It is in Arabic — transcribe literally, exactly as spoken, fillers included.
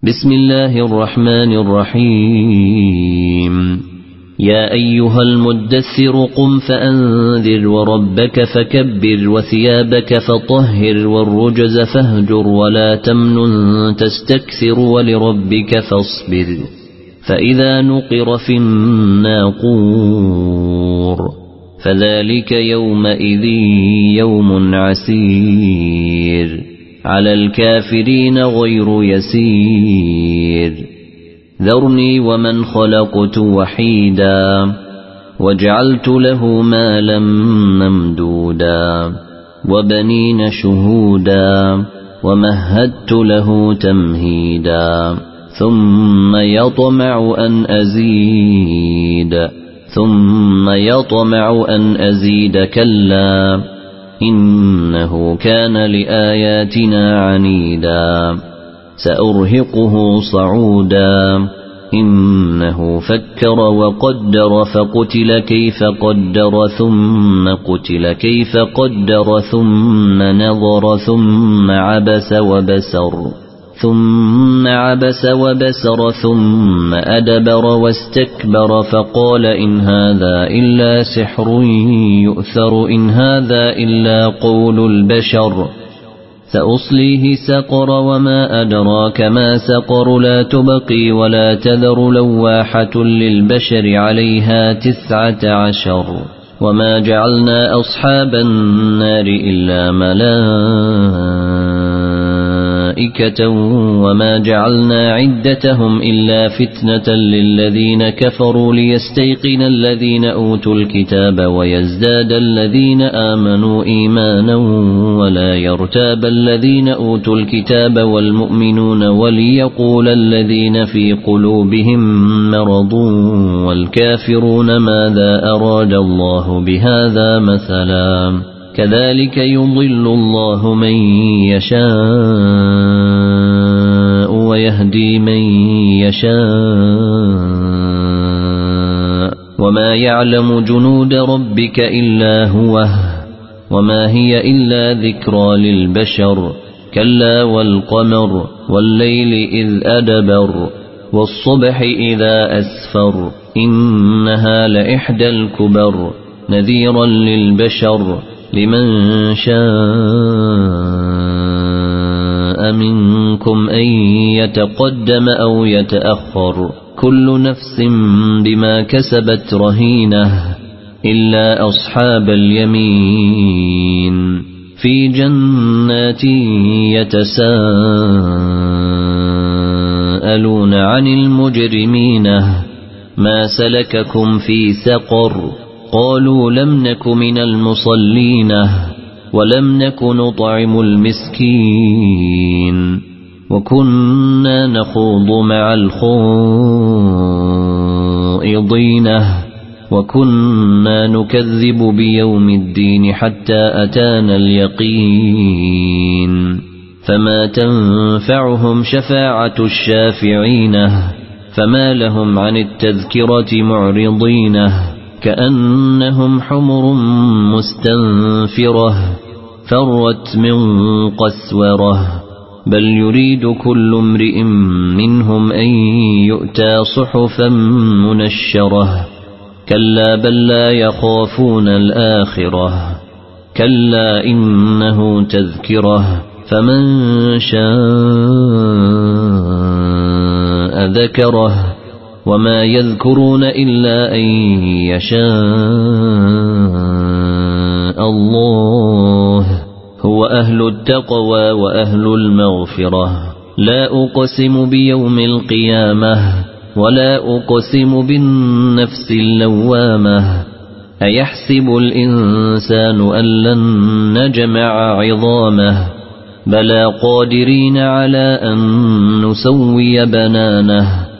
بسم الله الرحمن الرحيم يا أيها المدثر قم فأنذر وربك فكبر وثيابك فطهر والرجز فاهجر ولا تمنن تستكثر ولربك فاصبر فإذا نقر في الناقور فذلك يومئذ يوم عسير على الكافرين غير يسير ذرني ومن خلقت وحيدا وجعلت له مالا ممدودا وبنين شهودا ومهدت له تمهيدا ثم يطمع أن أزيد ثم يطمع أن أزيد كلا إنه كان لآياتنا عنيدا سأرهقه صعودا إنه فكر وقدر فقتل كيف قدر ثم قتل كيف قدر ثم نظر ثم عبس وبسر ثم عبس وبسر ثم أدبر واستكبر فقال إن هذا إلا سحر يؤثر إن هذا إلا قول البشر سأصليه سقر وما أدراك ما سقر لا تبقي ولا تذر لواحة للبشر عليها تسعة عشر وما جعلنا أصحاب النار إلا ملائكة وما جعلنا عدتهم إلا فتنة للذين كفروا ليستيقن الذين أوتوا الكتاب ويزداد الذين آمنوا إيمانا ولا يرتاب الذين أوتوا الكتاب والمؤمنون وليقول الذين في قلوبهم مرض والكافرون ماذا أراد الله بهذا مثلا كذلك يضل الله من يشاء ويهدي من يشاء وما يعلم جنود ربك إلا هو وما هي إلا ذكرى للبشر كلا والقمر والليل إذ أدبر والصبح إذا أسفر إنها لإحدى الكبر نذيرا للبشر لمن شاء منكم أن يتقدم أو يتأخر كل نفس بما كسبت رهينة إلا أصحاب اليمين في جنات يتساءلون عن المجرمين ما سلككم في سقر قالوا لم نك من المصلين ولم نك نطعم المسكين وكنا نخوض مع الخائضين وكنا نكذب بيوم الدين حتى أتانا اليقين فما تنفعهم شفاعة الشافعين فما لهم عن التذكرة معرضين كأنهم حمر مستنفرة فرت من قسورة بل يريد كل امرئ منهم أن يؤتى صحفا منشرة كلا بل لا يخافون الآخرة كلا إنه تذكرة فمن شاء ذكره وما يذكرون إلا أن يشاء الله هو أهل التقوى وأهل المغفرة لا أقسم بيوم القيامة ولا أقسم بالنفس اللوامة أيحسب الإنسان أن لن نجمع عظامه بلى قادرين على أن نسوي بنانه